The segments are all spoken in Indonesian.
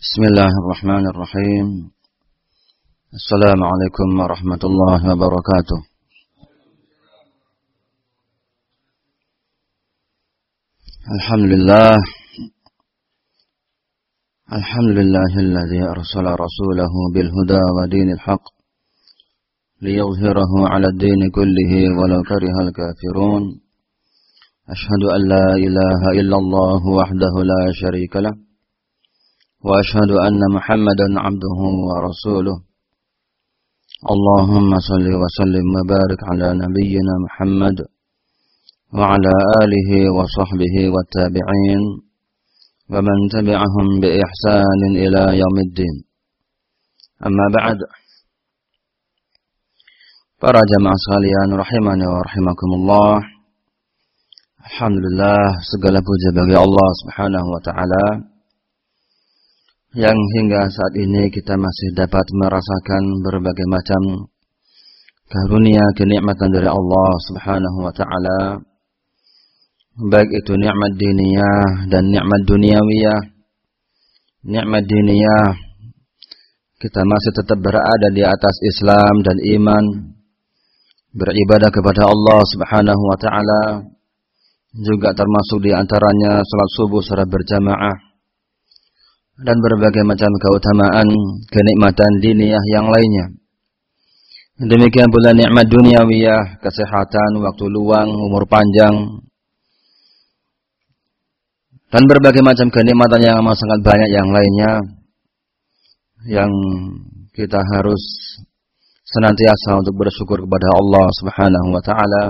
Bismillahirrahmanirrahim. Assalamualaikum warahmatullahi wabarakatuh. Alhamdulillahilladzi arsala rasulahu bil huda wa dinil haqq liyuzhirahu 'ala ad-din kullihi walau karihal kafirun. Ashhadu an la ilaha illallah wahdahu la syarika lah. Wa ashhadu anna Muhammadan 'abduhu wa rasuluh. Allahumma shalli wa sallim wa barik 'ala nabiyyina Muhammad wa 'ala alihi wa sahbihi wa tabi'in wa man tabi'ahum bi ihsanin ila yaumiddin. Amma ba'd. Para jamaah sekalian rahimani wa rahimakumullah. Alhamdulillah, segala puja bagi Allah Subhanahu wa taala yang hingga saat ini kita masih dapat merasakan berbagai macam karunia kenikmatan dari Allah Subhanahu wa taala, baik itu nikmat diniyah dan nikmat duniawiyah. Nikmat diniyah, kita masih tetap berada di atas Islam dan iman, beribadah kepada Allah Subhanahu wa taala, juga termasuk di antaranya salat subuh secara berjamaah dan berbagai macam keutamaan kenikmatan diniyah yang lainnya. Demikian pula nikmat duniawiyah, kesehatan, waktu luang, umur panjang, dan berbagai macam kenikmatan yang amat sangat banyak yang lainnya yang kita harus senantiasa untuk bersyukur kepada Allah Subhanahu wa taala,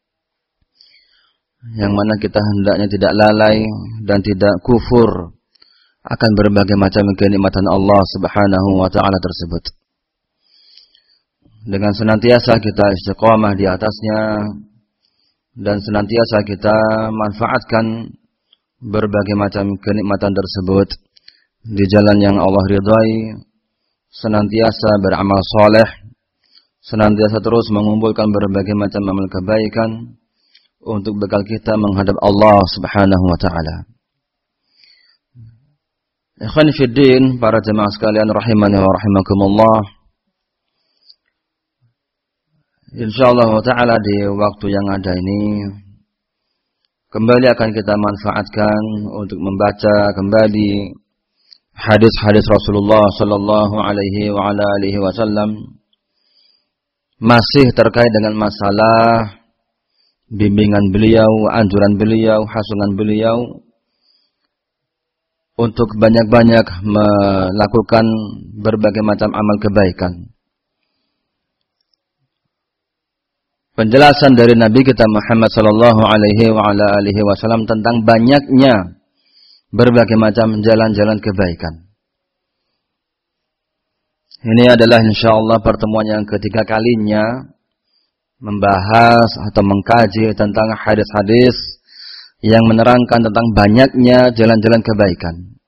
yang mana kita hendaknya tidak lalai dan tidak kufur akan berbagai macam kenikmatan Allah Subhanahu wa taala tersebut. Dengan senantiasa kita istiqamah di atasnya dan senantiasa kita manfaatkan berbagai macam kenikmatan tersebut di jalan yang Allah ridhai, senantiasa beramal soleh, senantiasa terus mengumpulkan berbagai macam amal kebaikan untuk bekal kita menghadap Allah Subhanahu wa taala. Ikhwan fiddin, para jemaah sekalian rahimani wa rahimakumullah. Insyaallah taala di waktu yang ada ini kembali akan kita manfaatkan untuk membaca kembali hadis-hadis Rasulullah sallallahu alaihi wa ala alihi wasallam, masih terkait dengan masalah bimbingan beliau, anjuran beliau, hasungan beliau untuk banyak-banyak melakukan berbagai macam amal kebaikan. Penjelasan dari Nabi kita Muhammad sallallahu alaihi wa ala alihi wasallam tentang banyaknya berbagai macam jalan-jalan kebaikan. Ini adalah insyaallah pertemuan yang ketiga kalinya membahas atau mengkaji tentang hadis-hadis yang menerangkan tentang banyaknya jalan-jalan kebaikan.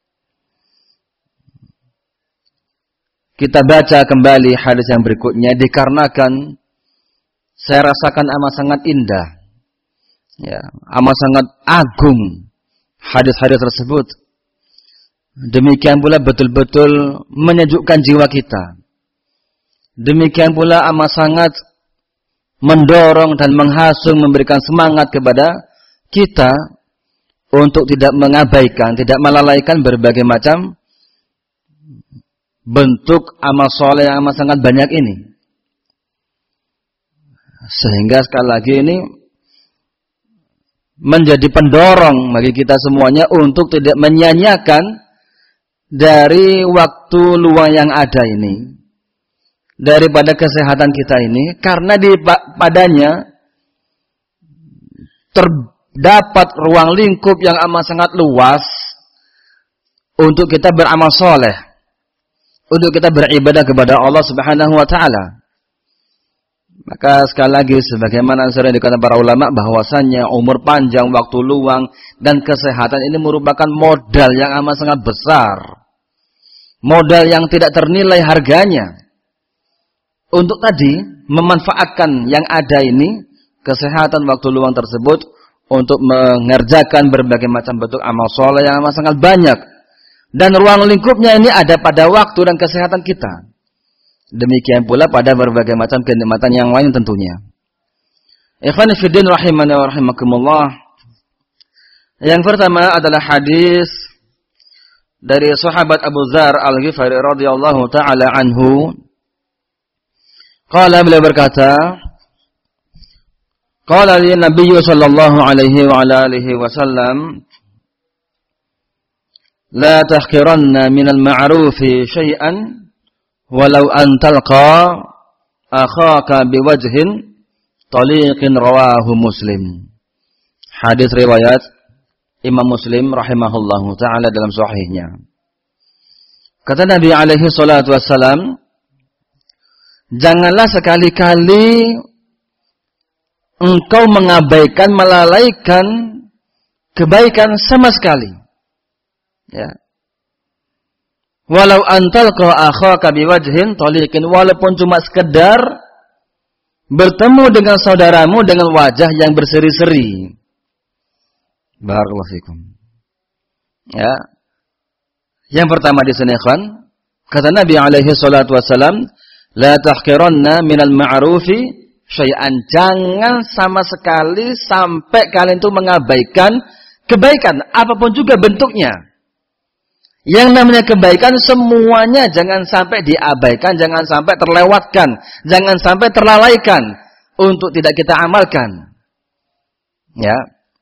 Kita baca kembali hadis yang berikutnya dikarenakan saya rasakan amat sangat indah, ya, amat sangat agung hadis-hadis tersebut. Demikian pula betul-betul menyejukkan jiwa kita. Demikian pula amat sangat mendorong dan menghasung, memberikan semangat kepada kita untuk tidak mengabaikan, tidak melalaikan berbagai macam bentuk amal soleh yang amat sangat banyak ini. Sehingga sekali lagi ini menjadi pendorong bagi kita semuanya untuk tidak menyia-nyiakan dari waktu luang yang ada ini, daripada kesehatan kita ini, karena di padanya terdapat ruang lingkup yang amat sangat luas untuk kita beramal soleh, untuk kita beribadah kepada Allah Subhanahu wa taala. Maka sekali lagi sebagaimana sering dikatakan para ulama bahwasannya umur panjang, waktu luang dan kesehatan ini merupakan modal yang amat sangat besar. Modal yang tidak ternilai harganya. Untuk tadi memanfaatkan yang ada ini, kesehatan, waktu luang tersebut untuk mengerjakan berbagai macam bentuk amal soleh yang amat sangat banyak. Dan ruang lingkupnya ini ada pada waktu dan kesehatan kita. Demikian pula pada berbagai macam kenikmatan yang lain tentunya. Ikhwani fi din rahimani wa rahimakumullah. Yang pertama adalah hadis dari sahabat Abu Dzar Al-Ghifari radhiyallahu taala anhu. Qala, beliau berkata, qala li Nabi sallallahu alaihi wa ala alihi wasallam, la tahqiranna minal ma'rufi syai'an walau an talqa akhaka biwajhin taliqin, rawahu Muslim. Hadis riwayat Imam Muslim rahimahullahu taala dalam sahihnya. Kata Nabi alaihi salatu wassalam, janganlah sekali-kali engkau mengabaikan, melalaikan kebaikan sama sekali. Ya. Walau antalqa akhaka biwajhin taliqin, walaupun cuma sekedar bertemu dengan saudaramu dengan wajah yang berseri-seri. Barakallahu fikum. Ya. Yang pertama di sini, ikhwan, kata Nabi alaihi salatu wasalam, la tahqiranna minal ma'rufi syai'an. Jangan sama sekali sampai kalian itu mengabaikan kebaikan apapun juga bentuknya. Yang namanya kebaikan semuanya jangan sampai diabaikan, jangan sampai terlewatkan, jangan sampai terlalaikan untuk tidak kita amalkan. Ya.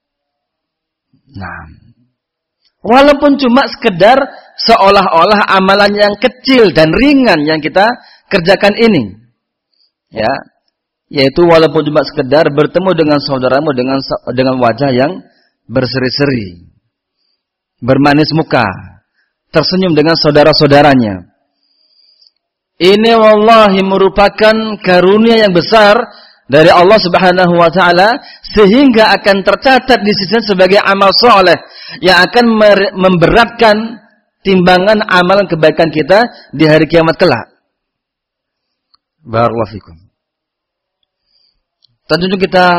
Nah, walaupun cuma sekedar seolah-olah amalan yang kecil dan ringan yang kita kerjakan ini, ya, yaitu walaupun cuma sekedar bertemu dengan saudaramu dengan wajah yang berseri-seri, bermanis muka, tersenyum dengan saudara-saudaranya. Ini wallahi merupakan karunia yang besar dari Allah Subhanahu wa taala, sehingga akan tercatat di sisi sebagai amal soleh yang akan memberatkan timbangan amalan kebaikan kita di hari kiamat kelak. Barakallahu fikum. Tentunya kita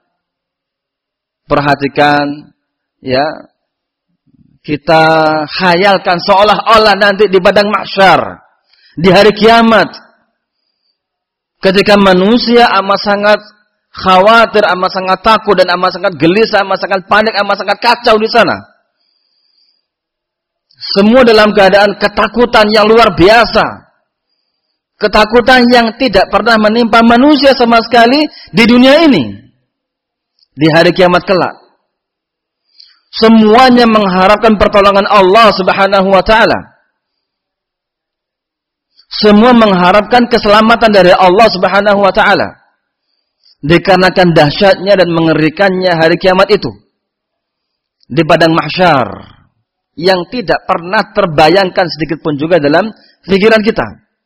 perhatikan, ya, kita khayalkan seolah-olah nanti di padang mahsyar, di hari kiamat, ketika manusia amat sangat khawatir, amat sangat takut, dan amat sangat gelisah, amat sangat panik, amat sangat kacau di sana. Semua dalam keadaan ketakutan yang luar biasa. Ketakutan yang tidak pernah menimpa manusia sama sekali di dunia ini. Di hari kiamat kelak. Semuanya mengharapkan pertolongan Allah Subhanahu wa taala. Semua mengharapkan keselamatan dari Allah Subhanahu wa taala. Dikarenakan dahsyatnya dan mengerikannya hari kiamat itu. Di padang mahsyar yang tidak pernah terbayangkan sedikit pun juga dalam pikiran kita.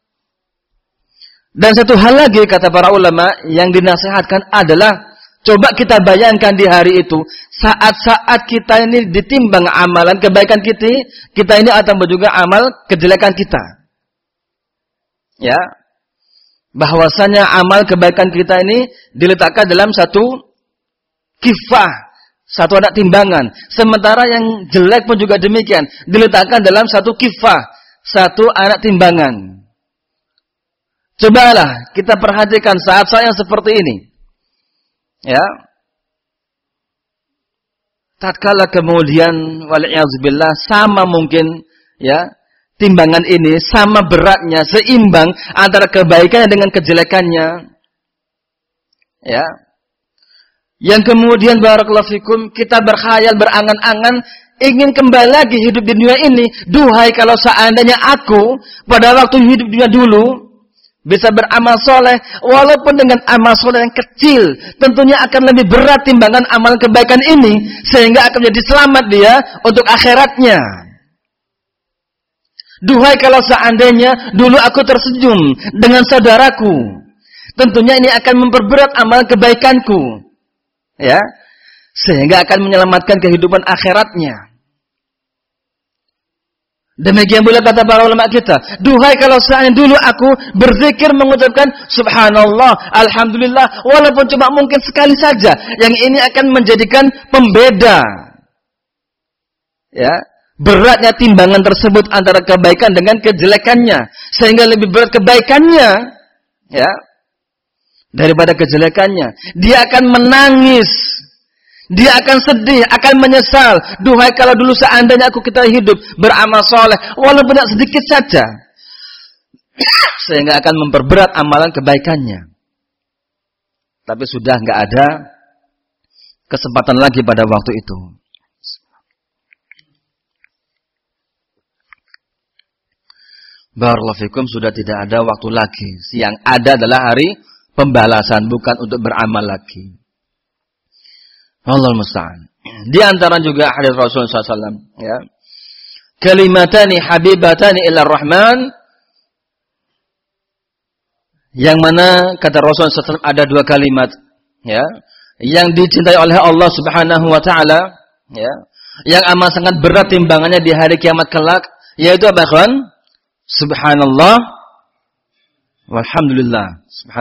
Dan satu hal lagi kata para ulama yang dinasihatkan adalah, coba kita bayangkan di hari itu, saat-saat kita ini ditimbang amalan kebaikan kita ini atau juga amal kejelekan kita. Ya, bahwasanya amal kebaikan kita ini diletakkan dalam satu kifah, satu anak timbangan. Sementara yang jelek pun juga demikian, diletakkan dalam satu kifah, satu anak timbangan. Cobalah kita perhatikan saat-saat yang seperti ini. Ya. Tatkala kemudian wal'iyadzubillah sama mungkin, ya, timbangan ini sama beratnya, seimbang antara kebaikannya dengan kejelekannya. Ya. Yang kemudian barakallahu fikum, kita berkhayal, berangan-angan ingin kembali lagi hidup di dunia ini. Duhai kalau seandainya aku pada waktu hidup di dunia dulu bisa beramal soleh, walaupun dengan amal soleh yang kecil, tentunya akan lebih berat timbangan amal kebaikan ini, sehingga akan menjadi selamat dia untuk akhiratnya. Duhai kalau seandainya dulu aku tersenyum dengan saudaraku, tentunya ini akan memperberat amal kebaikanku, ya, sehingga akan menyelamatkan kehidupan akhiratnya. Demikian pula kata para ulama kita, duhai kalau seandainya dulu aku berzikir mengucapkan subhanallah, alhamdulillah, walaupun cuma mungkin sekali saja, yang ini akan menjadikan pembeda, ya, beratnya timbangan tersebut antara kebaikan dengan kejelekannya, sehingga lebih berat kebaikannya, ya, daripada kejelekannya. Dia akan menangis, dia akan sedih, akan menyesal. Duhai kalau dulu seandainya kita hidup beramal soleh, walaupun tidak sedikit saja, sehingga akan memperberat amalan kebaikannya. Tapi sudah nggak ada kesempatan lagi pada waktu itu. Barakallahu fikum, sudah tidak ada waktu lagi. Yang ada adalah hari pembalasan, bukan untuk beramal lagi. Allahul musta'an. Di antara juga hadis Rasulullah SAW, ya. Kalimatani habibatani ila Rahman, yang mana kata Rasulullah SAW ada dua kalimat, ya, yang dicintai oleh Allah Subhanahu wa taala, ya, yang amat sangat berat timbangannya di hari kiamat kelak, yaitu apa, kawan? Subhanallah walhamdulillah.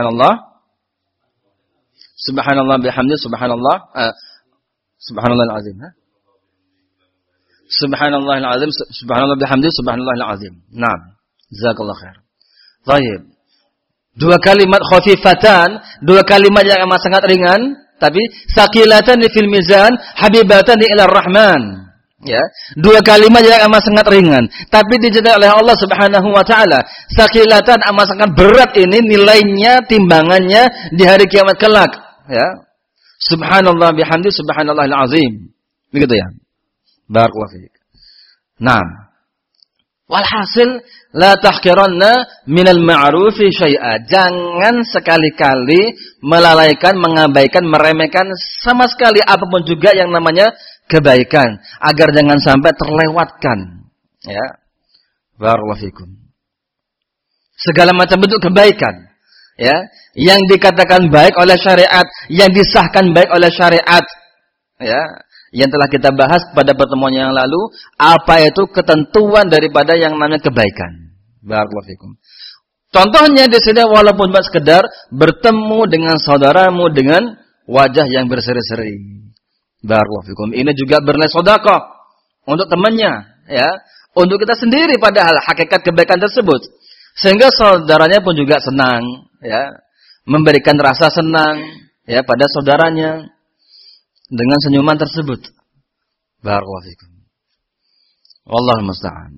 Subhanallah bihamdi, subhanallahil azim. Subhanallahil azim, subhanallah bihamdi, subhanallahil azim. Naam. Jazakallahu khair. Baik. Dua kalimat khafifatan, dua kalimat yang amat sangat ringan, tapi saqilatan fil mizan, habibatan ila Rahman. Ya, dua kalimat yang amat sangat ringan, tapi dicintai oleh Allah Subhanahu wa taala. Saqilatan, amat sangat berat ini nilainya, timbangannya di hari kiamat kelak, ya. Subhanallah bihamdi, subhanallahil azim. Begitu ya. Barakallahu fiik. Nah, walhasil la tahqiranna minal ma'rufi syai'a. Jangan sekali-kali melalaikan, mengabaikan, meremehkan sama sekali apapun juga yang namanya kebaikan, agar jangan sampai terlewatkan, ya. Barakallahu fikum. Segala macam bentuk kebaikan, ya, yang dikatakan baik oleh syariat, yang disahkan baik oleh syariat, ya, yang telah kita bahas pada pertemuan yang lalu, apa itu ketentuan daripada yang namanya kebaikan. Barakallahu fikum. Contohnya di sini, walaupun cuma sekedar bertemu dengan saudaramu dengan wajah yang berseri-seri. Barakallahu fikum. Ini juga bernilai sedekah untuk temannya, ya, untuk kita sendiri, padahal hakikat kebaikan tersebut, sehingga saudaranya pun juga senang, ya, memberikan rasa senang, ya, pada saudaranya dengan senyuman tersebut. Barakallahu fikum. Wallahul musta'an.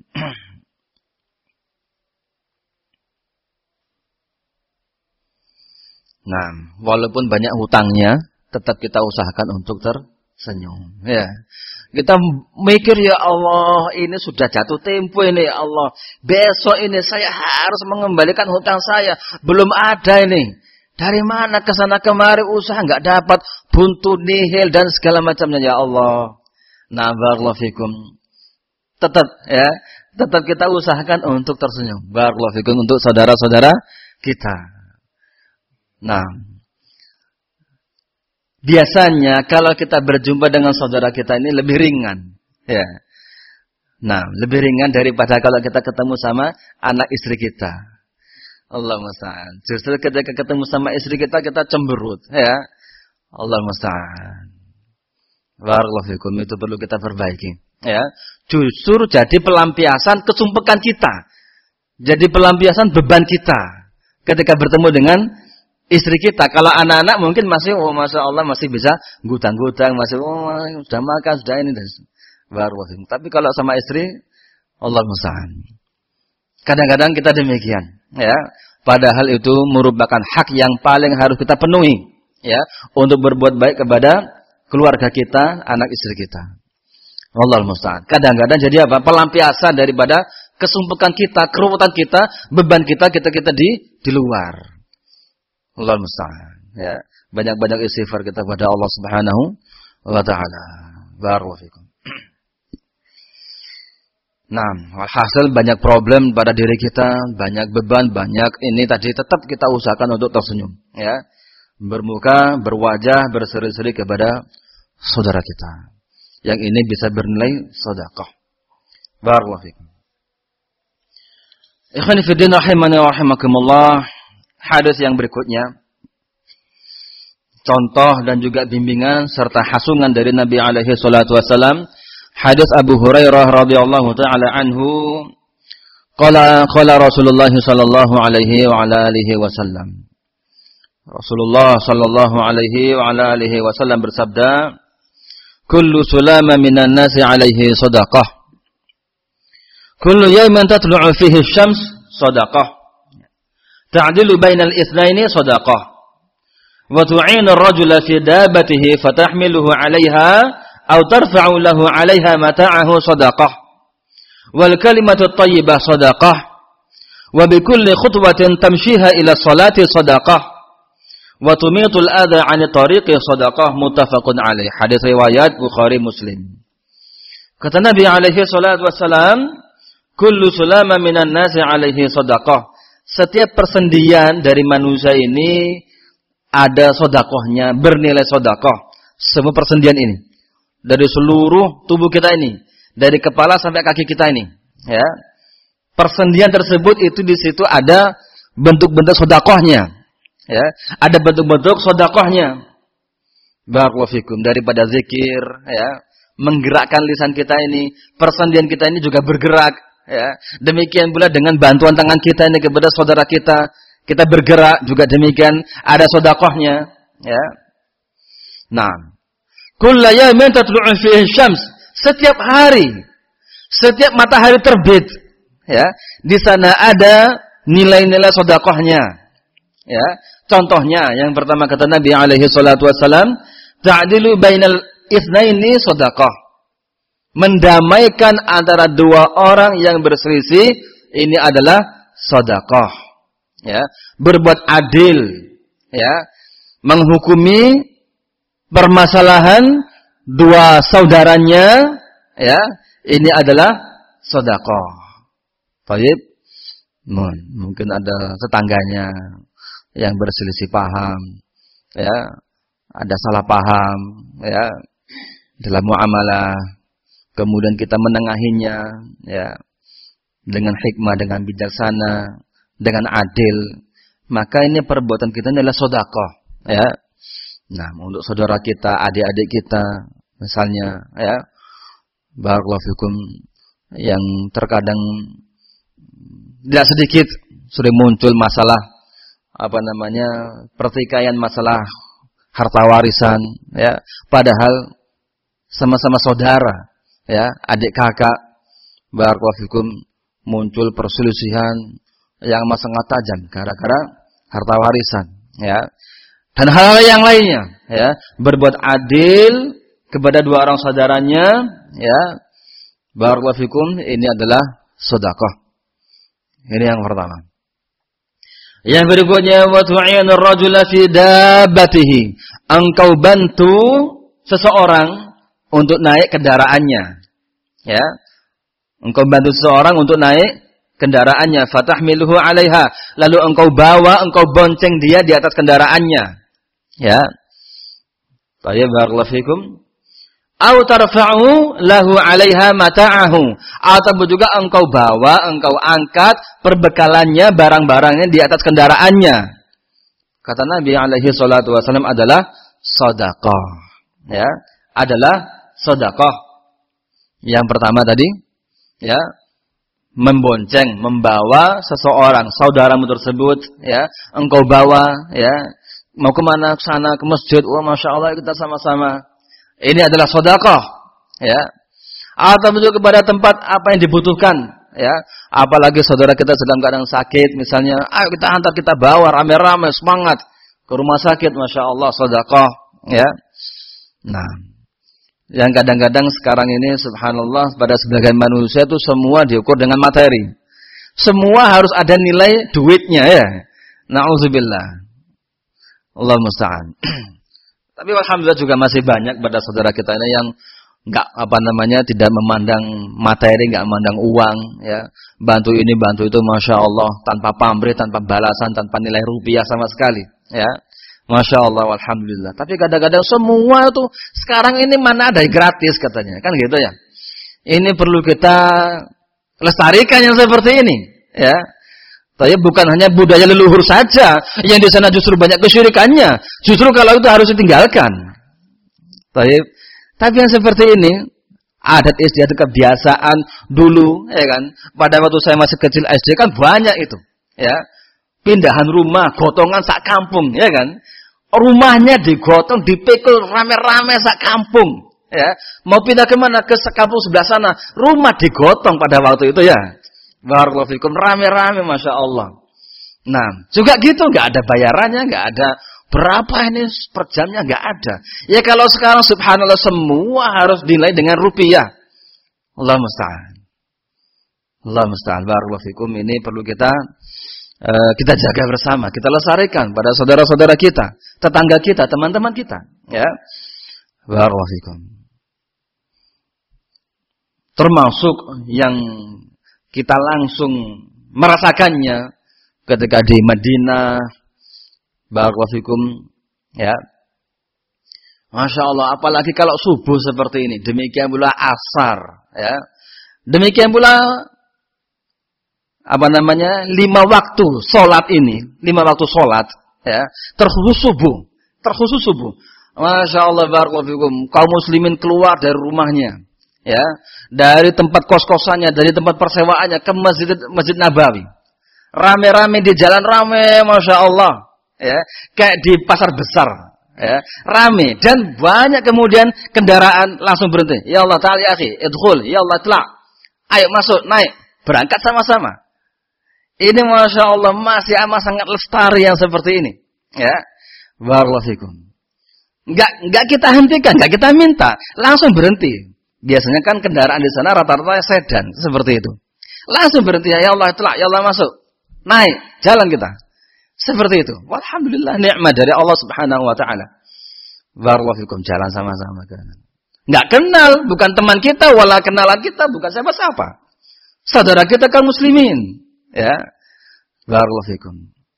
Nah, walaupun banyak hutangnya, tetap kita usahakan untuk tersenyum, ya. Kita mikir, ya Allah, ini sudah jatuh tempo ini, ya Allah. Besok ini saya harus mengembalikan hutang saya. Belum ada ini. Dari mana kesana kemari usaha nggak dapat, buntu, nihil dan segala macamnya, ya Allah. Nah, barakallahu fikum. Tetap, ya, tetap kita usahakan untuk tersenyum. Barakallahu fikum untuk saudara-saudara kita. Nah, biasanya kalau kita berjumpa dengan saudara kita ini lebih ringan, ya. Nah, lebih ringan daripada kalau kita ketemu sama anak istri kita. Allah musta'an. Justru ketika ketemu sama istri kita, kita cemberut, ya. Allah musta'an. Barakallahu fikum, itu perlu kita perbaiki, ya. Justru jadi pelampiasan kesumpekan kita, jadi pelampiasan beban kita ketika bertemu dengan istri kita. Kalau anak-anak mungkin masih, oh masya Allah, masih bisa gudang-gudang, masih, oh sudah makan, sudah ini dan baru. Tapi kalau sama istri, Allah musta'an. Kadang-kadang kita demikian, ya. Padahal itu merupakan hak yang paling harus kita penuhi, ya, untuk berbuat baik kepada keluarga kita, anak istri kita. Allah musta'an. Kadang-kadang jadi apa? Pelampiasan daripada kesumpekan kita, keruwetan kita, beban kita di luar. Allah musta'an, ya. Banyak-banyak istighfar kita kepada Allah Subhanahu wa taala. Barakallahu fikum. Nah, hasil banyak problem pada diri kita, banyak beban, banyak ini tadi, tetap kita usahakan untuk tersenyum, ya. Bermuka, berwajah, berseri-seri kepada saudara kita. Yang ini bisa bernilai sedekah. Barakallahu fikum. Ikhwani fi din rahimani wa rahimakumullah. Hadis yang berikutnya, contoh dan juga bimbingan serta hasungan dari Nabi alaihi salatu wasallam, Hadis Abu Hurairah radhiyallahu taala anhu, qala Rasulullah sallallahu alaihi wa ala alihi wasallam. Rasulullah sallallahu alaihi wa ala alihi wasallam bersabda, kullu sulama minan nasi alaihi shadaqah. Kullu yawmin tatlu'u fihi asy-syams shadaqah. Ta'dilu bainal itsnaini shadaqah. Wa tu'inu ar-rajula fi dabbatihi fatahmiluhu 'alayha aw tarfa'u lahu 'alayha mata'ahu shadaqah. Wal kalimatu at-thayyibah shadaqah. Wa bi kulli khutwatin tamshiha ila sholati shadaqah. Wa tumitul adha 'ani tariqi shadaqah. Muttafaqun 'alaih. Hadis riwayat Bukhari Muslim. Kata Nabi alaihi salatu wassalam, kullu sulama minan nasi alaihi shadaqah. Setiap persendian dari manusia ini ada sedekahnya, bernilai sedekah. Semua persendian ini dari seluruh tubuh kita ini, dari kepala sampai kaki kita ini, ya. Persendian tersebut itu di situ ada bentuk-bentuk sedekahnya, ya. Ada bentuk-bentuk sedekahnya. Barakallahu fikum, daripada zikir, ya, menggerakkan lisan kita ini, persendian kita ini juga bergerak, ya. Demikian pula dengan bantuan tangan kita ini kepada saudara kita bergerak juga demikian, ada sedekahnya, ya. Nah, kullu yawmin tatlu'u fihi asy-syams, setiap hari, setiap matahari terbit, ya, di sana ada nilai-nilai sedekahnya, ya. Contohnya yang pertama kata Nabi alaihi salatu wasalam, ta'dilu bainal itsnaini sedekah. Mendamaikan antara dua orang yang berselisih, ini adalah sedekah. Ya, berbuat adil, ya, menghukumi permasalahan dua saudaranya, ya, ini adalah sedekah. Baik, mungkin ada tetangganya yang berselisih paham, ya, ada salah paham, ya, dalam muamalah, kemudian kita menengahinya, ya, dengan hikmah, dengan bijaksana, dengan adil, maka ini perbuatan kita adalah sedekah, ya. Nah, untuk saudara kita, adik-adik kita, misalnya, ya, barakallahu fikum, yang terkadang tidak sedikit sering muncul masalah pertikaian masalah harta warisan, ya, padahal sama-sama saudara, ya, adik kakak, barakallahu fikum, muncul perselisihan yang sangat tajam gara-gara harta warisan, ya, dan hal-hal yang lainnya, ya, berbuat adil kepada dua orang saudaranya, ya, barakallahu fikum, ini adalah sedekah. Ini yang pertama. Yang berikutnya, wa tu'inur rajula fi dabbatihi, engkau bantu seseorang untuk naik kendaraannya, ya, engkau bantu seseorang untuk naik kendaraannya, fatahmiluhu 'alaiha, lalu engkau bawa, engkau bonceng dia di atas kendaraannya, ya. Baik, barakallahu fikum. Au tarfa'u lahu 'alaiha mata'ahu, atau juga engkau bawa, engkau angkat perbekalannya, barang-barangnya di atas kendaraannya. Kata Nabi alaihi salatu wasallam adalah sedekah, ya, adalah sedekah. Yang pertama tadi, ya, membonceng, membawa seseorang, saudaramu tersebut, ya, engkau bawa, ya, mau kemana, ke sana, ke masjid, wah, masya Allah, kita sama-sama. Ini adalah sedekah, ya. Atau menuju kepada tempat apa yang dibutuhkan, ya. Apalagi saudara kita sedang keadaan sakit, misalnya, ayo kita hantar, kita bawa rame-rame, semangat ke rumah sakit, masya Allah, sedekah, ya. Nah, yang kadang-kadang sekarang ini subhanallah pada sebagian manusia itu semua diukur dengan materi. Semua harus ada nilai duitnya, ya. Na'udzubillah. Allah musta'an. Tapi alhamdulillah juga masih banyak pada saudara kita ini yang enggak tidak memandang materi, enggak memandang uang, ya. Bantu ini, bantu itu, masya Allah, tanpa pamrih, tanpa balasan, tanpa nilai rupiah sama sekali, ya. Masya Allah, alhamdulillah. Tapi kadang-kadang semua itu sekarang ini mana ada gratis katanya, kan gitu ya. Ini perlu kita lestarikan yang seperti ini, ya. Tapi bukan hanya budaya leluhur saja, yang di sana justru banyak kesyirikannya. Justru kalau itu harus ditinggalkan. Tapi yang seperti ini Adat istiadat kebiasaan dulu, ya kan? Pada waktu saya masih kecil SD kan banyak itu, ya. Pindahan rumah, gotongan sak kampung, ya kan? Rumahnya digotong, dipikul rame-rame sak kampung, ya. Mau pindah kemana? Ke kampung sebelah sana, rumah digotong pada waktu itu, ya. Barakallahu fikum, rame-rame, masya Allah. Nah, juga gitu, nggak ada bayarannya, nggak ada berapa ini per jamnya, nggak ada. Ya kalau sekarang subhanallah semua harus dinilai dengan rupiah. Allah musta'an. Allah musta'an. Barakallahu fikum. Ini perlu kita jaga bersama, kita lestarikan pada saudara-saudara kita, tetangga kita, teman-teman kita, ya. Barakallahu fikum. Termasuk yang kita langsung merasakannya ketika di Madinah, barakallahu fikum, ya. Masya Allah, apalagi kalau subuh seperti ini, demikian pula asar, ya. Demikian pula, 5 waktu sholat ini, 5 waktu sholat, ya. Terkhusus subuh. Masya Allah, barakallahu fikum, kaum muslimin keluar dari rumahnya, ya. Dari tempat kos-kosannya, dari tempat persewaannya ke Masjid Nabawi. Rame-rame di jalan, rame, masya Allah, ya, kayak di pasar besar, ya, rame, dan banyak kemudian kendaraan langsung berhenti. Ya Allah ta'ala ya akhi, idkhul, ya Allah telah, ayo masuk, naik, berangkat sama-sama. Ini masya Allah masih amat sangat lestari yang seperti ini, ya. Barakallahu fikum. Enggak kita hentikan, enggak kita minta, langsung berhenti. Biasanya kan kendaraan di sana rata-rata sedan seperti itu. Langsung berhenti, ya Allah telah, ya Allah masuk. Naik, jalan kita. Seperti itu. Walhamdulillah, nikmat dari Allah Subhanahu wa taala. Barakallahu fikum, jalan sama-sama kan. Enggak kenal, bukan teman kita, wala kenalan kita, bukan siapa-siapa. Saudara kita kan muslimin, ya. Barakallahu fikum.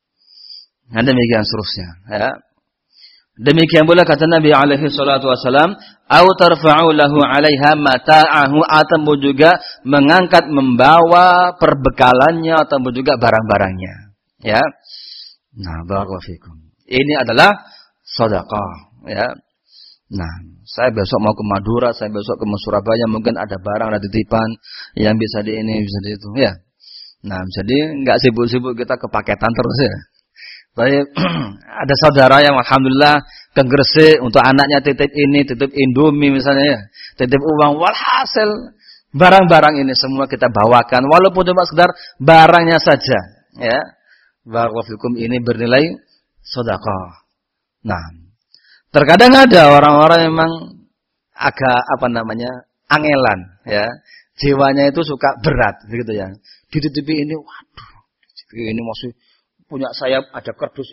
Nah, demikian seterusnya, ya. Demikian pula kata Nabi alaihi salatu wasalam, "Au tarfa'u lahu 'alaiha mata'ahu," atau juga mengangkat membawa perbekalannya atau juga barang-barangnya. Ya. Nah, barakallahu fikum. Ini adalah sedekah, ya. Nah, saya besok mau ke Madura, saya besok ke Surabaya, mungkin ada barang, ada titipan yang bisa di ini, bisa di itu, ya. Nah, jadi enggak sibuk-sibuk kita kepaketan terus ya. Baik, ada saudara yang alhamdulillah ke Gresik untuk anaknya titip ini, titip Indomie misalnya ya, titip uang, walhasil barang-barang ini semua kita bawakan, walaupun cuma sekedar barangnya saja, ya. Barakallahu fikum, ini bernilai sedekah. Nah, terkadang ada orang-orang memang agak angelan, ya, jiwanya itu suka berat, begitu ya. Dititipi ini, waduh, ini masih punya saya ada kardus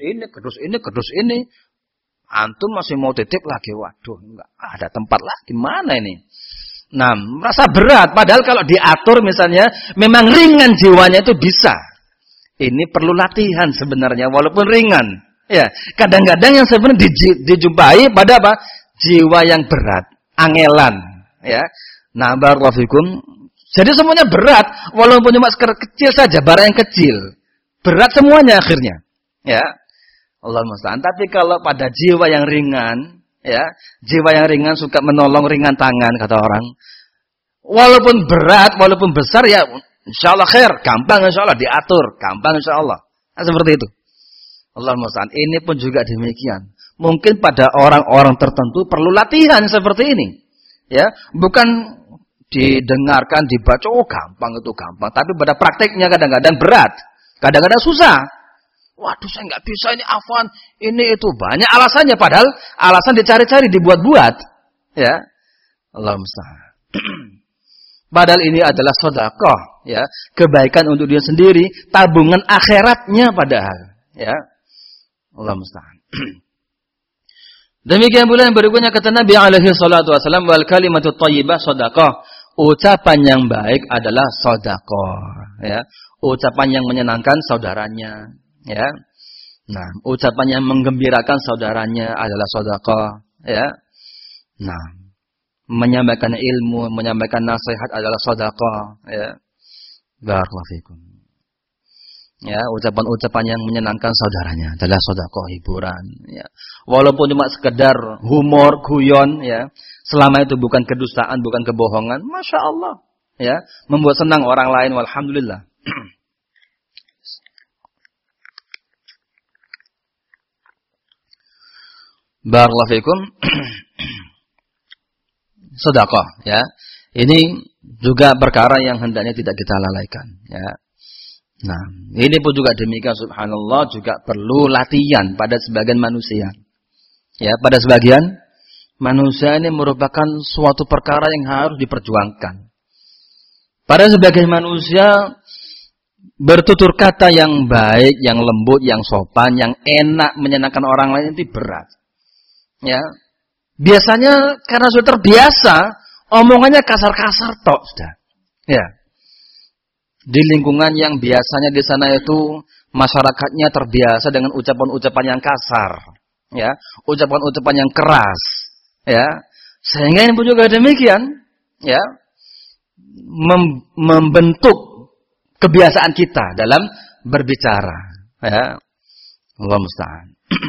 ini. Antum masih mau titip lagi, waduh, enggak ada tempat lagi, mana ini? Nah, merasa berat, padahal kalau diatur misalnya, memang ringan jiwanya itu bisa. Ini perlu latihan sebenarnya, walaupun ringan. Ya, kadang-kadang yang sebenarnya dijumpai pada apa? Jiwa yang berat, angelan. Ya, nah, barakallahu fikum. Jadi semuanya berat, walaupun cuma kecil saja, barang yang kecil. Berat semuanya akhirnya, ya. Allah musta'an. Tapi kalau pada jiwa yang ringan, ya, jiwa yang ringan suka menolong, ringan tangan kata orang. Walaupun berat, walaupun besar, ya, insyaallah khair, gampang insyaallah diatur, gampang insyaallah. Nah, seperti itu. Allah musta'an. Ini pun juga demikian. Mungkin pada orang-orang tertentu perlu latihan seperti ini, ya. Bukan didengarkan, dibaca, oh gampang itu gampang. Tapi pada prakteknya kadang-kadang berat. Kadang-kadang susah. Waduh, saya nggak bisa, ini afwan, ini itu. Banyak alasannya, padahal alasan dicari-cari, dibuat-buat. Ya. Allah musta'an. Padahal ini adalah sedekah, ya. Kebaikan untuk dia sendiri, tabungan akhiratnya padahal. Ya. Allah musta'an. Demikian pula yang berikutnya kata Nabi alaihi salatu wasallam, wal kalimatut thayyibah sedekah. Ucapan yang baik adalah sedekah, ya. Ucapan yang menyenangkan saudaranya, ya. Nah, ucapan yang menggembirakan saudaranya adalah sedekah, ya. Nah, menyampaikan ilmu, menyampaikan nasihat adalah sedekah, ya. Barakallahu fikum. Ya, ucapan-ucapan yang menyenangkan saudaranya adalah sedekah, hiburan, ya. Walaupun cuma sekedar humor, guyon, ya. Selama itu bukan kedustaan, bukan kebohongan, Masya Allah. Ya, membuat senang orang lain, walhamdulillah. Barakallahu fikum. Sedekah, ya. Ini juga perkara yang hendaknya tidak kita lalaikan, ya. Nah, ini pun juga demikian, subhanallah, juga perlu latihan pada sebagian manusia. Ya, pada sebagian manusia ini merupakan suatu perkara yang harus diperjuangkan. Pada sebagian manusia bertutur kata yang baik, yang lembut, yang sopan, yang enak menyenangkan orang lain itu berat. Ya, biasanya karena sudah terbiasa, omongannya kasar-kasar tok sudah. Ya, di lingkungan yang biasanya di sana itu masyarakatnya terbiasa dengan ucapan-ucapan yang kasar, ya, ucapan-ucapan yang keras, ya, sehingga ini pun juga demikian, ya, membentuk kebiasaan kita dalam berbicara, ya, Allah musta'an.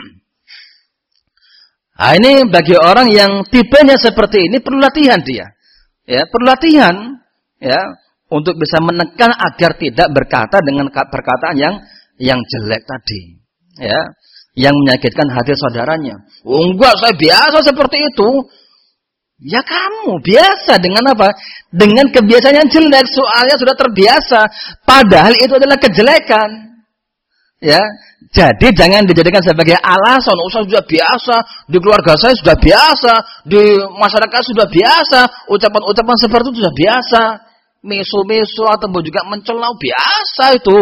Nah, ini bagi orang yang tipenya seperti ini perlu latihan dia. Ya, perlu latihan ya untuk bisa menekan agar tidak berkata dengan perkataan yang jelek tadi. Ya, yang menyakitkan hati saudaranya. Oh, enggak, saya biasa seperti itu. Ya kamu biasa dengan apa? Dengan kebiasaan yang jelek, soalnya sudah terbiasa. Padahal itu adalah kejelekan. Ya, jadi jangan dijadikan sebagai alasan. Oh, saya sudah biasa, di keluarga saya sudah biasa, di masyarakat sudah biasa, ucapan-ucapan seperti itu sudah biasa. Meso-meso atau juga mencela biasa itu.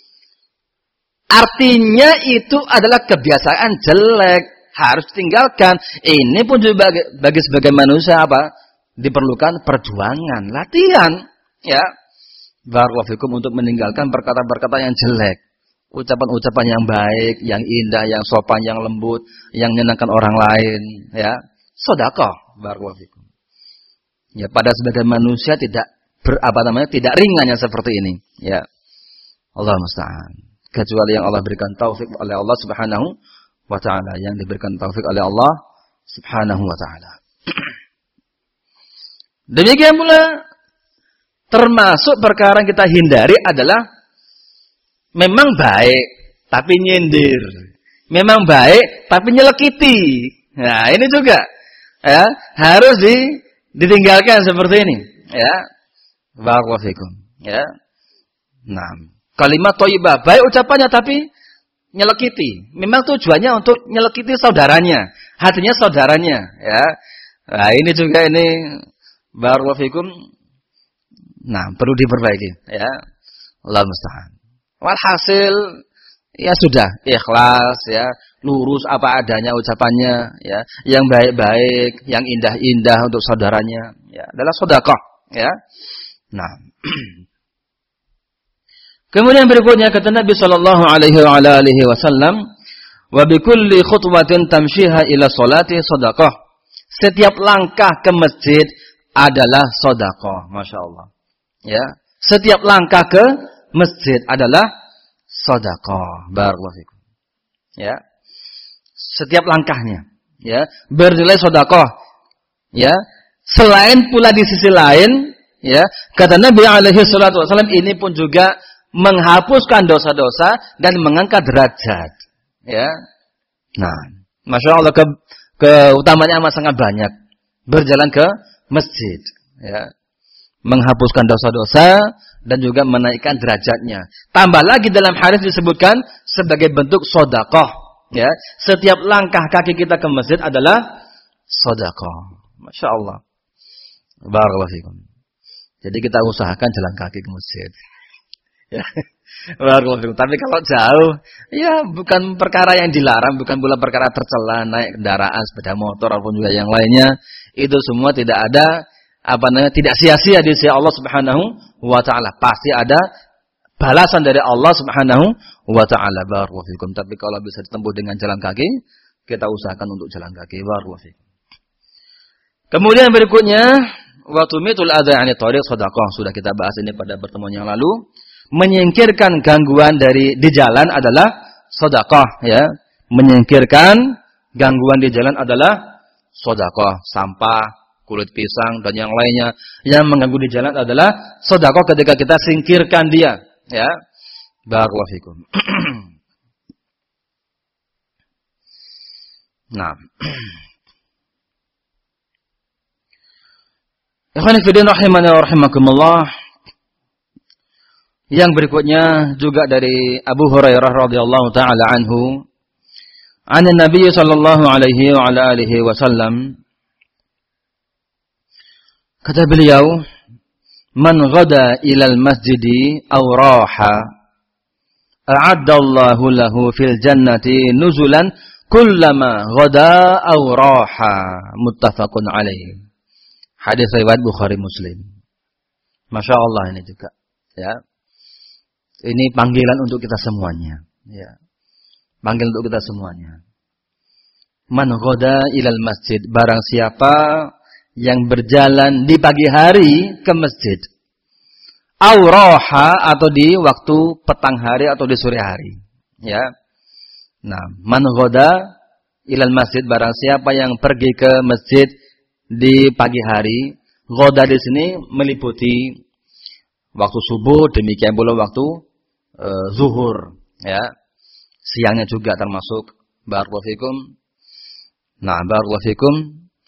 Artinya itu adalah kebiasaan jelek, harus tinggalkan. Ini pun juga bagi sebagian manusia apa? Diperlukan perjuangan, latihan, ya. Barakallahu fikum untuk meninggalkan perkataan-perkataan yang jelek. Ucapan-ucapan yang baik, yang indah, yang sopan, yang lembut, yang menyenangkan orang lain, ya. Sedekah, barakallahu fikum. Ya, pada sebagian manusia tidak tidak ringan yang seperti ini, ya. Allah musta'an. Kecuali yang Allah berikan taufik oleh Allah Subhanahu wa taala, yang diberikan taufik oleh Allah Subhanahu wa taala. Demikian pula termasuk perkara yang kita hindari adalah memang baik, tapi nyindir. Memang baik, tapi nyelekiti. Nah, ini juga ya, harus ditinggalkan seperti ini. Ya, barakallahu fikum. Ya, nah, kalimat thayyibah, baik ucapannya, tapi nyelekiti. Memang tujuannya untuk nyelekiti saudaranya, hatinya saudaranya. Ya, nah, ini juga ini barakallahu fikum. Nah, perlu diperbaiki. Ya, Allah musta'an. Walhasil ya sudah ikhlas ya, lurus apa adanya ucapannya ya, yang baik-baik, yang indah-indah untuk saudaranya ya, adalah sedekah ya. Nah. Kemudian berikutnya kata Nabi sallallahu alaihi wasallam, wa bi kulli khutwatin tamshiha ila sholati sedekah. Setiap langkah ke masjid adalah sedekah, masyaallah. Ya, setiap langkah ke masjid adalah sedekah. Barakallahu fikum. Ya. Setiap langkahnya ya bernilai sedekah. Ya. Selain pula di sisi lain ya, kata Nabi alaihi salatu wasallam, ini pun juga menghapuskan dosa-dosa dan mengangkat derajat. Ya. Nah, masyaallah keutamaannya amat sangat banyak berjalan ke masjid ya. Menghapuskan dosa-dosa dan juga menaikkan derajatnya. Tambah lagi dalam hadis disebutkan sebagai bentuk sedekah, ya. Setiap langkah kaki kita ke masjid adalah sedekah. Masya Allah. Barakallahu fikum. Jadi kita usahakan jalan kaki ke masjid. Ya. Barakallahu fikum. Tapi kalau jauh, ya bukan perkara yang dilarang, bukan pula perkara tercela, naik kendaraan, sepeda motor ataupun juga yang lainnya. Itu semua tidak ada tidak sia-sia di sisi Allah Subhanahu wa taala. Pasti ada balasan dari Allah Subhanahu wa taala. Barakallahu fikum. Tapi kalau bisa ditempuh dengan jalan kaki, kita usahakan untuk jalan kaki. Barakallahu fikum. Kemudian berikutnya, wa tumitul adza 'ani thariq sedekah. Sudah kita bahas ini pada pertemuan yang lalu. Menyingkirkan gangguan di jalan adalah sedekah, ya. Menyingkirkan gangguan di jalan adalah sedekah. Sampah kulit pisang dan yang lainnya yang mengganggu di jalan adalah sedekah ketika kita singkirkan dia, ya. Barakallahu fikum. Nah. Ikhwan fillah rahimani wa rahimakumullah. Yang berikutnya juga dari Abu Hurairah radhiyallahu taala anhu, an Nabi sallallahu alaihi wa ala alihi wasallam, kata beliau, man ghada ilal masjidi aw raha a'addallahu lahu fil jannati nuzulan kullama ghada aw raha, muttafaqun alaihi. Hadis riwayat Bukhari Muslim. Masya Allah ini juga, ya. Ini panggilan untuk kita semuanya, ya. Panggilan untuk kita semuanya. Man ghada ilal masjid, barang siapa yang berjalan di pagi hari ke masjid, aw raha, atau di waktu petang hari atau di sore hari, ya. Nah, man ghada ilal masjid, barang siapa yang pergi ke masjid di pagi hari. Ghada di sini meliputi waktu subuh, demikian pula waktu zuhur, ya. Siangnya juga termasuk. Barakallahu fikum. Nah, barakallahu fikum.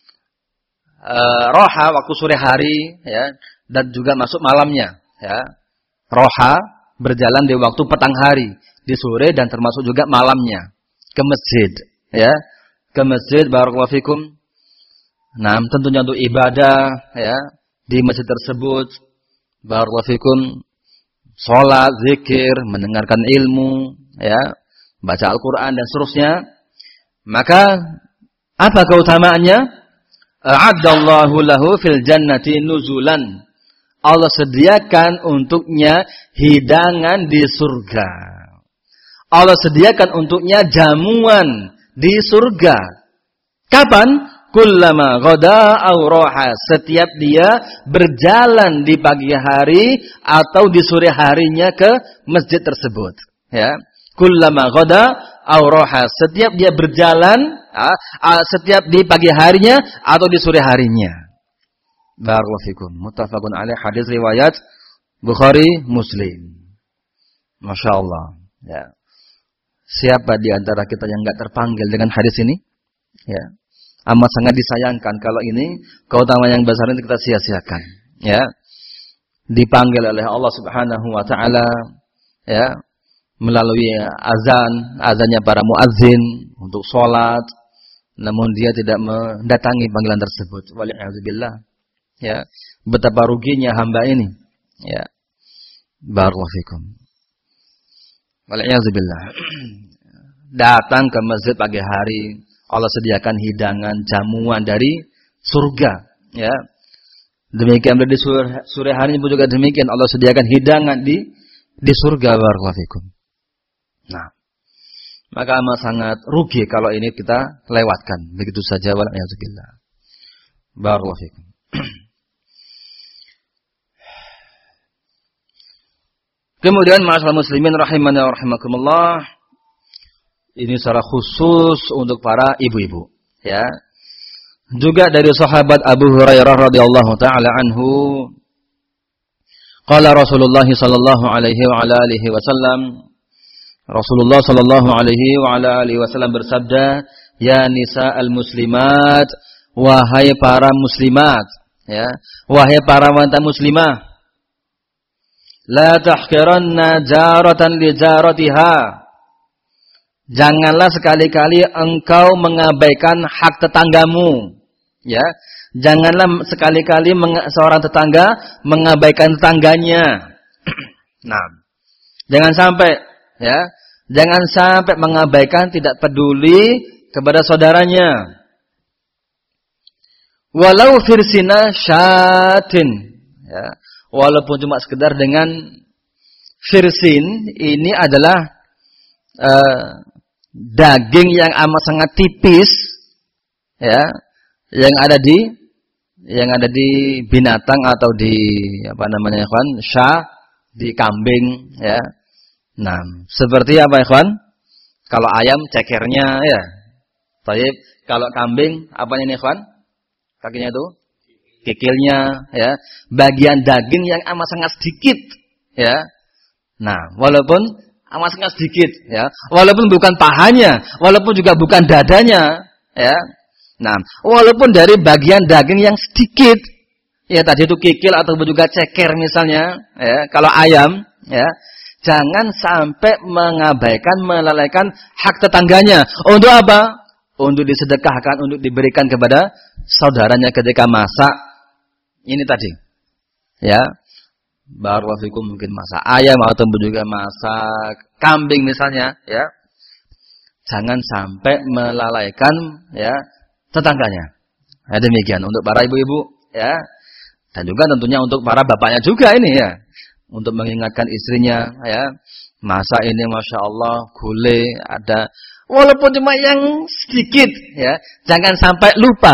Roha waktu sore hari, ya, dan juga masuk malamnya, ya. Roha berjalan di waktu petang hari, di sore dan termasuk juga malamnya ke masjid, ya. Ke masjid, barakallahu fikum. Nah, tentunya untuk ibadah, ya, di masjid tersebut. Barakallahu fikum. Salat, zikir, mendengarkan ilmu, ya, baca Al-Quran dan seterusnya. Maka apa keutamaannya? A'addallahu lahu fil jannati nuzulan. Allah sediakan untuknya hidangan di surga. Allah sediakan untuknya jamuan di surga. Kapan? Kullama ghada aw raha, setiap dia berjalan di pagi hari atau di sore harinya ke masjid tersebut, ya. Kullama ghada aw raha, setiap dia berjalan, setiap di pagi harinya atau di sore harinya. Barakallahu fikum. Muttafaqun alaih, hadis riwayat Bukhari Muslim. Masya Allah, ya. Siapa di antara kita yang enggak terpanggil dengan hadis ini? Ya. Amat sangat disayangkan kalau ini keutamaan yang besar ini kita sia-siakan, ya. Dipanggil oleh Allah Subhanahu wa taala, ya, melalui azannya para muadzin untuk salat, namun dia tidak mendatangi panggilan tersebut. Waliyahzubillah, ya. Betapa ruginya hamba ini, ya. Barakallahu fikum. Waliyahzubillah. Datang ke masjid pagi hari, Allah sediakan hidangan, jamuan dari surga, ya. Demikian di sore hari pun juga demikian, Allah sediakan hidangan di surga. Barakallahu fikum. Nah, maka amat sangat rugi kalau ini kita lewatkan begitu saja. Waliyahzubillah. Barakallahu fikum. Kemudian ma'asyiral muslimin rahimani wa rahimakumullah, ini secara khusus untuk para ibu-ibu, ya. Juga dari sahabat Abu Hurairah radhiyallahu taala anhu, qala Rasulullah sallallahu alaihi wa ala alihi wasallam, Rasulullah sallallahu alaihi wa ala alihi wasallam bersabda, ya nisa'al muslimat, wahai para muslimat, ya, wahai para wanita muslimah, la tahqiranna jaratan li jaratiha, janganlah sekali-kali engkau mengabaikan hak tetanggamu, ya. Janganlah sekali-kali seorang tetangga mengabaikan tetangganya. Nah, jangan sampai, ya, jangan sampai mengabaikan, tidak peduli kepada saudaranya. Walau firsina syatin, ya, walaupun cuma sekedar dengan firsin, ini adalah daging yang amat sangat tipis, ya, yang ada di binatang atau di apa namanya, ikhwan, syah, di kambing, ya. Nah, seperti apa, ikhwan? Kalau ayam cekernya, ya. Baik, kalau kambing apanya nih, ikhwan? Kakinya itu kikilnya, ya, bagian daging yang amat sangat sedikit, ya. Nah, walaupun amat sangat sedikit, ya, walaupun bukan pahanya, walaupun juga bukan dadanya, ya. Nah, walaupun dari bagian daging yang sedikit, ya tadi itu kikil atau juga ceker misalnya, ya, kalau ayam, ya, jangan sampai mengabaikan, melalaikan hak tetangganya. Untuk apa? Untuk disedekahkan, untuk diberikan kepada saudaranya ketika masak. Ini tadi, ya, barakallahu fikum, mungkin masak ayam atau juga masak kambing misalnya, ya. Jangan sampai melalaikan, ya, tetangganya. Ya, demikian untuk para ibu-ibu, ya, dan juga tentunya untuk para bapaknya juga ini, ya, untuk mengingatkan istrinya, ya, masak ini masya Allah gulai ada, walaupun cuma yang sedikit, ya, jangan sampai lupa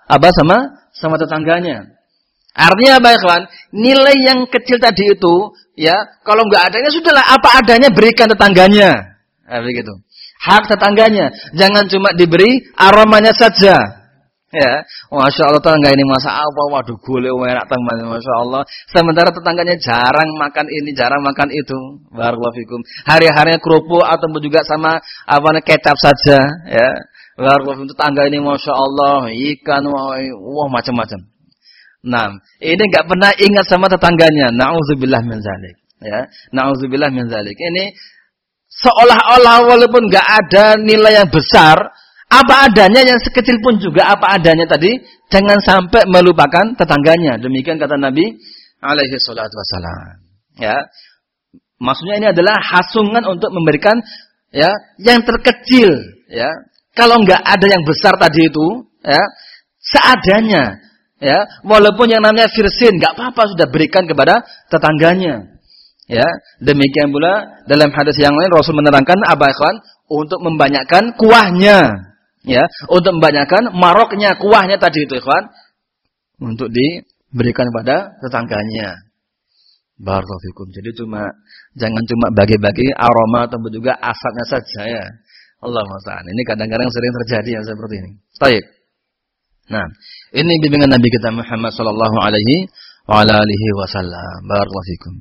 sama tetangganya. Artinya apa, ikhwan? Nilai yang kecil tadi itu, ya, kalau nggak adanya sudahlah, apa adanya berikan tetangganya, nah, begitu. Hak tetangganya, jangan cuma diberi aromanya saja, ya. Masya Allah, tetangga ini masak apa? Waduh, gulai enak teman, masya Allah. Sementara tetangganya jarang makan ini, jarang makan itu. Barakallahu fikum. Hari-harinya kerupuk atau juga sama kecap saja, ya. Barakallahu fikum. Tetangga ini masya Allah, ikan, wah macam-macam. Nah, ini nggak pernah ingat sama tetangganya. Nauzubillah min zalik, ya. Nauzubillah min zalik. Ini seolah-olah walaupun nggak ada nilai yang besar, apa adanya yang sekecil pun juga apa adanya tadi, jangan sampai melupakan tetangganya. Demikian kata Nabi alaihi salatu wassalam. Ya. Maksudnya ini adalah hasungan untuk memberikan, ya, yang terkecil, ya. Kalau nggak ada yang besar tadi itu, ya, seadanya, ya, walaupun yang namanya firsin nggak apa-apa, sudah berikan kepada tetangganya. Ya, demikian pula dalam hadis yang lain Rasul menerangkan apa, ikhwan? Untuk membanyakkan kuahnya, ya, untuk membanyakkan maroknya, kuahnya tadi itu, ikhwan, untuk diberikan kepada tetangganya. Barakallahu fikum. Jadi jangan cuma bagi-bagi aroma atau juga asapnya saja, ya. Allahu musta'an. Ini kadang-kadang sering terjadi yang seperti ini. Baik. Nah, ini bimbingan Nabi kita Muhammad sallallahu alaihi wasallam. Barakallahu fikum.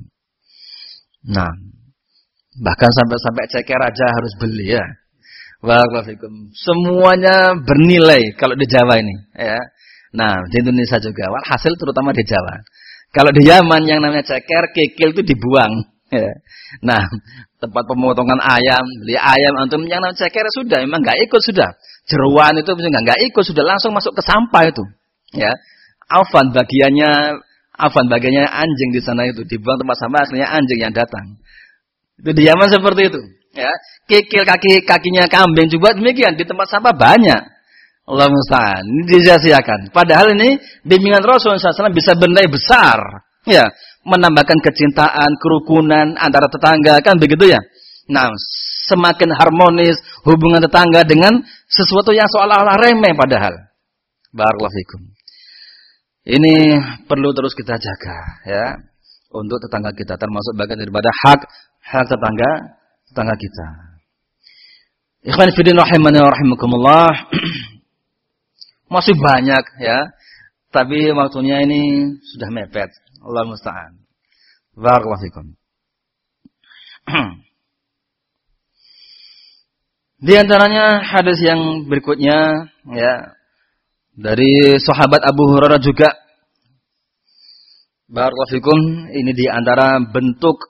Nah, bahkan sampai ceker aja harus beli, ya. Barakallahu fikum. Semuanya bernilai kalau di Jawa ini, ya. Nah, di Indonesia juga. Walhasil terutama di Jawa. Kalau di Yaman yang namanya ceker, kikil itu dibuang, ya. Nah, tempat pemotongan ayam, beli ayam antum yang namanya ceker sudah memang enggak ikut sudah. Jeruan itu enggak ikut, sudah langsung masuk ke sampah itu, ya. Afan bagiannya anjing di sana itu dibuang tempat sampah, akhirnya anjing yang datang. Itu di Yaman seperti itu, ya. Kikil kakinya kambing juga demikian di tempat sampah banyak. Allah musta'an. Ini disia-siakan. Padahal ini bimbingan Rasulullah SAW bisa bernilai besar, ya, menambahkan kecintaan, kerukunan antara tetangga, kan begitu, ya. Nah, semakin harmonis hubungan tetangga dengan sesuatu yang seolah-olah remeh padahal. Barakallahu fikum. Ini perlu terus kita jaga, ya, untuk tetangga kita, termasuk bagian daripada hak tetangga kita. Ikhwan fillah rahimani wa rahimakumullah. Masih banyak, ya, tapi waktunya ini sudah mepet. Allah musta'an. Barakallahu fikum. Di antaranya hadis yang berikutnya, ya, dari sahabat Abu Hurairah juga. Barakallahu fikum, ini di antara bentuk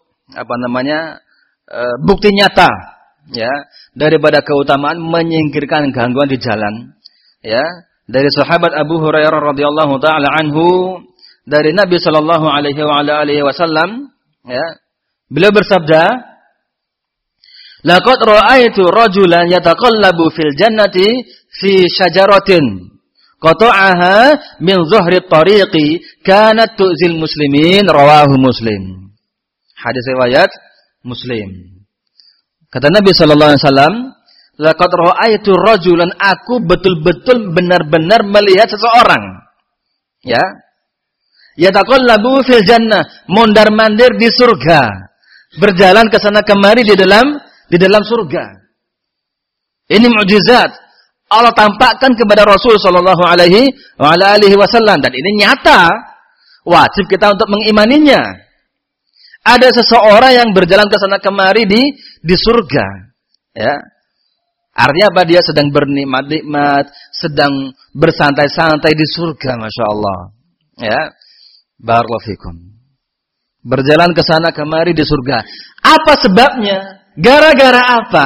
bukti nyata, ya, daripada keutamaan menyingkirkan gangguan di jalan, ya. Dari sahabat Abu Hurairah radhiyallahu taala anhu, dari Nabi sallallahu alaihi wasallam, ya. Beliau bersabda, "Laqad ra'aitu rajulan yataqallabu fil jannati fi syajaratin qata'aha min zuhri tariqi kanat tu'zil muslimin." Rawahu Muslim. Hadis riwayat Muslim. Kata Nabi sallallahu alaihi wasallam, "Laqad ra'aitu rajulan," aku betul-betul benar-benar melihat seseorang, ya, yataqallabu fil jannah, mondar-mandir di surga, berjalan ke sana kemari di dalam surga. Ini mukjizat. Allah tampakkan kepada Rasul sallallahu alaihi wasallam, dan ini nyata. Wajib kita untuk mengimaninya. Ada seseorang yang berjalan ke sana kemari di surga, ya. Artinya apa? Dia sedang bernikmat-nikmat, sedang bersantai-santai di surga, Masya Allah. Ya, barakallahu fikum. Berjalan ke sana kemari di surga. Apa sebabnya? Gara-gara apa?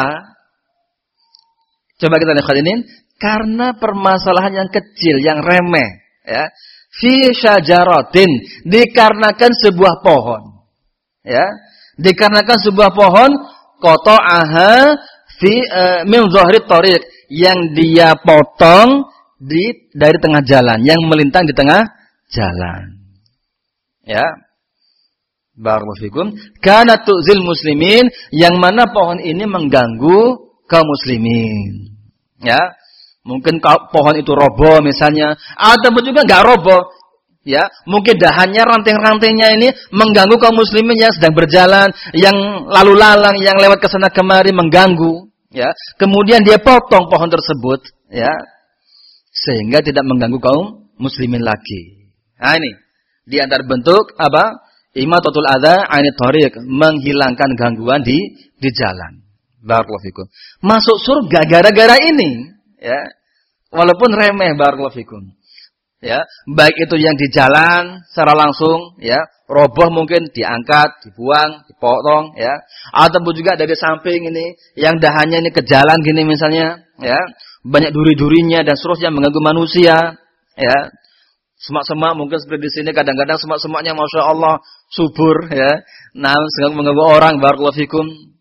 Coba kita lihat ini. Karena permasalahan yang kecil, yang remeh. Ya, fi syajaratin, dikarenakan sebuah pohon. Ya, dikarenakan sebuah pohon, qata'aha fi min zahri thariq, yang dia potong dari tengah jalan, yang melintang di tengah jalan. Ya. Barakallahu fikum. Kana tu'zil muslimin, yang mana pohon ini mengganggu kaum muslimin. Ya. Mungkin pohon itu roboh misalnya, atau juga enggak roboh. Ya, mungkin dahannya, ranting-rantingnya ini mengganggu kaum muslimin yang sedang berjalan, yang lalu lalang, yang lewat ke sana kemari mengganggu, ya. Kemudian dia potong pohon tersebut, ya. Sehingga tidak mengganggu kaum muslimin lagi. Nah, ini di antara bentuk apa? Imatatul adza 'anit thariq, menghilangkan gangguan di jalan. Barakallahu fikum. Masuk surga gara-gara ini, ya. Walaupun remeh, barakallahu fikum. Ya, baik itu yang di jalan secara langsung, ya, roboh mungkin diangkat, dibuang, dipotong, ya, ataupun juga dari samping ini, yang dahannya ini ke jalan gini misalnya, ya, banyak duri-durinya dan seterusnya mengganggu manusia, ya, semak-semak mungkin seperti di sini kadang-kadang semak-semaknya masya Allah subur, ya, nah mengganggu orang, barakallahu fikum,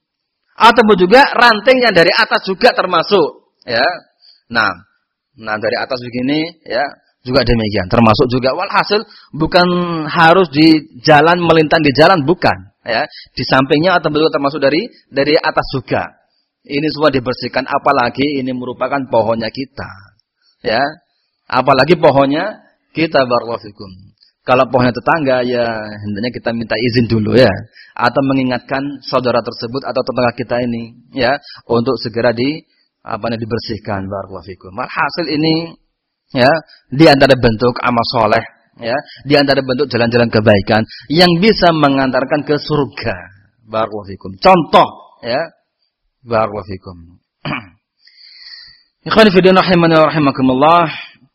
ataupun juga ranting yang dari atas juga termasuk, ya, nah dari atas begini, ya. Juga demikian, termasuk juga walhasil bukan harus di jalan, melintang di jalan, bukan, ya. Di sampingnya atau juga termasuk dari atas juga. Ini semua dibersihkan, apalagi ini merupakan pohonnya kita, ya. Apalagi pohonnya kita, barakallahu fikum. Kalau pohonnya tetangga, ya hendaknya kita minta izin dulu, ya, atau mengingatkan saudara tersebut atau tetangga kita ini, ya, untuk segera dibersihkan, barakallahu fikum. Walhasil ini, ya, di antara bentuk amal soleh, ya, di antara bentuk jalan-jalan kebaikan yang bisa mengantarkan ke surga. Barakallahu fikum. Contoh, ya, barakallahu fikum. Ikhwan fillah rahimani wa rahimakumullah.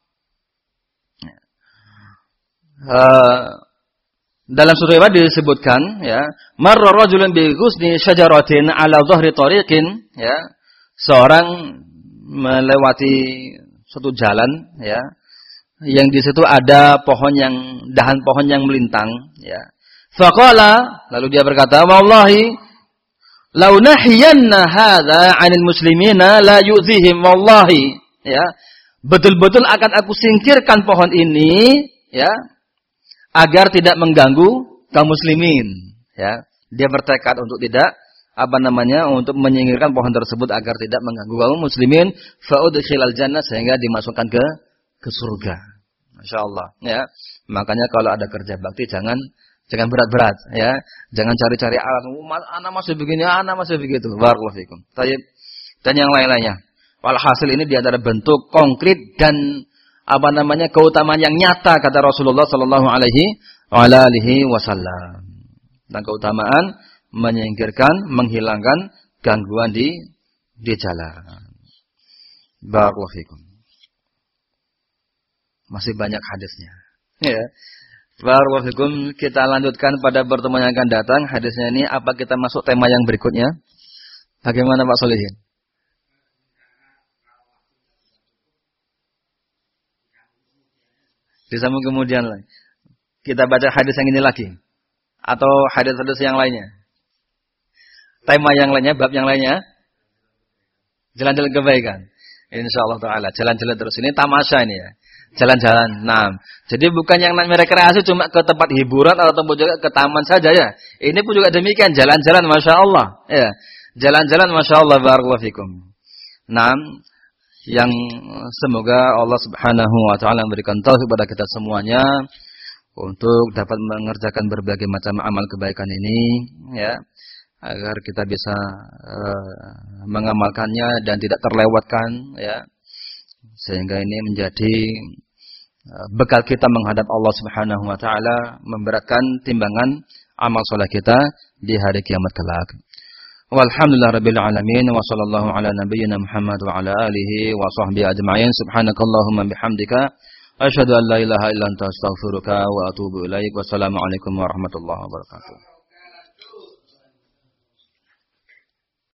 Dalam surah Al disebutkan, ya, marra rajulun bi ghusni syajaratin ala dhahri tariqin, ya, seorang melewati suatu jalan, ya, yang di situ ada dahan pohon yang melintang, ya. Faqala, lalu dia berkata, wallahi law nahiyanna hadza 'anil muslimina la yu'zihim, wallahi, ya, betul-betul akan aku singkirkan pohon ini, ya, agar tidak mengganggu kaum muslimin, ya. Dia bertekad untuk tidak untuk menyingkirkan pohon tersebut agar tidak mengganggu kaum muslimin, fa'udkhilal jannah, sehingga dimasukkan ke surga. Masya Allah, ya. Makanya kalau ada kerja bakti jangan berat-berat, ya. Jangan cari-cari alasan, anak masih begini, anak masih begitu. Barakallahu fikum. Tayyib. Dan yang lain-lainnya. Walhasil ini di antara bentuk konkret dan keutamaan yang nyata kata Rasulullah sallallahu alaihi wasallam. Dan keutamaan menyingkirkan, menghilangkan gangguan di jalan. Barakallahu fikum. Masih banyak hadisnya. Ya. Barakallahu fikum. Kita lanjutkan pada pertemuan yang akan datang. Hadisnya ini, apa kita masuk tema yang berikutnya? Bagaimana Pak Solihin? Disambung kemudian lagi. Kita baca hadis yang ini lagi. Atau hadis-hadis yang lainnya. Tema yang lainnya, bab yang lainnya, jalan-jalan kebaikan. Insyaallah taala, jalan-jalan terus. Ini tamasya ini, ya. Jalan-jalan. Nah, jadi bukan yang namanya rekreasi cuma ke tempat hiburan atau juga ke taman saja, ya. Ini pun juga demikian, jalan-jalan Masya Allah, ya. Jalan-jalan Masya Allah, barakallahu fikum. Nah, yang semoga Allah Subhanahu wa taala memberikan taufik kepada kita semuanya untuk dapat mengerjakan berbagai macam amal kebaikan ini, ya. Agar kita bisa mengamalkannya dan tidak terlewatkan, ya, sehingga ini menjadi bekal kita menghadap Allah Subhanahu wa taala, memberatkan timbangan amal soleh kita di hari kiamat kelak. Walhamdulillahirabbil alamin wa sallallahu ala nabiyyina Muhammad wa ala alihi wa sahbihi ajma'in. Subhanakallahumma bihamdika asyhadu an la ilaha illa anta astaghfiruka wa atubu ilaik. Wassalamu alaikum warahmatullahi wabarakatuh.